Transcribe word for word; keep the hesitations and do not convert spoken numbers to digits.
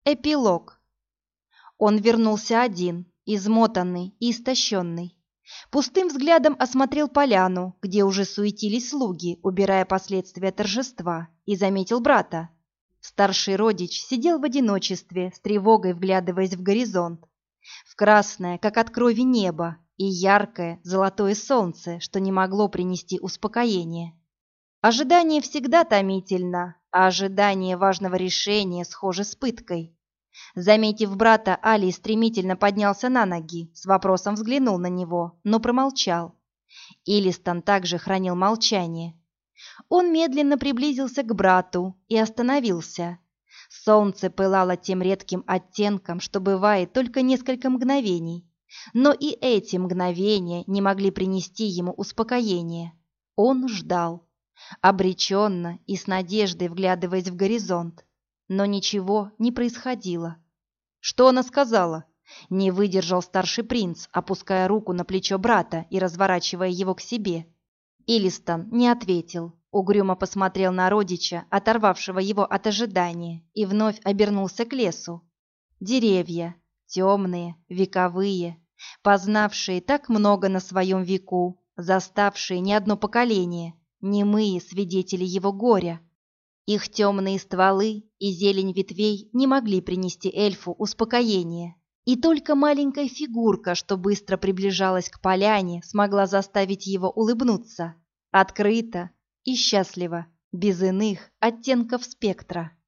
Эпилог. Он вернулся один, измотанный и истощенный. Пустым взглядом осмотрел поляну, где уже суетились слуги, убирая последствия торжества, и заметил брата. Старший родич сидел в одиночестве, с тревогой вглядываясь в горизонт. В красное, как от крови небо, и яркое, золотое солнце, что не могло принести успокоения. Ожидание всегда томительно, а ожидание важного решения схоже с пыткой. Заметив брата, Али стремительно поднялся на ноги, с вопросом взглянул на него, но промолчал. Илистон также хранил молчание. Он медленно приблизился к брату и остановился. Солнце пылало тем редким оттенком, что бывает только несколько мгновений. Но и эти мгновения не могли принести ему успокоения. Он ждал, обреченно и с надеждой вглядываясь в горизонт. Но ничего не происходило. «Что она сказала?» — не выдержал старший принц, опуская руку на плечо брата и разворачивая его к себе. Илистон не ответил, угрюмо посмотрел на родича, оторвавшего его от ожидания, и вновь обернулся к лесу. Деревья, темные, вековые, познавшие так много на своем веку, заставшие не одно поколение, немые свидетели его горя. Их темные стволы и зелень ветвей не могли принести эльфу успокоения. И только маленькая фигурка, что быстро приближалась к поляне, смогла заставить его улыбнуться. Открыто и счастливо, без иных оттенков спектра.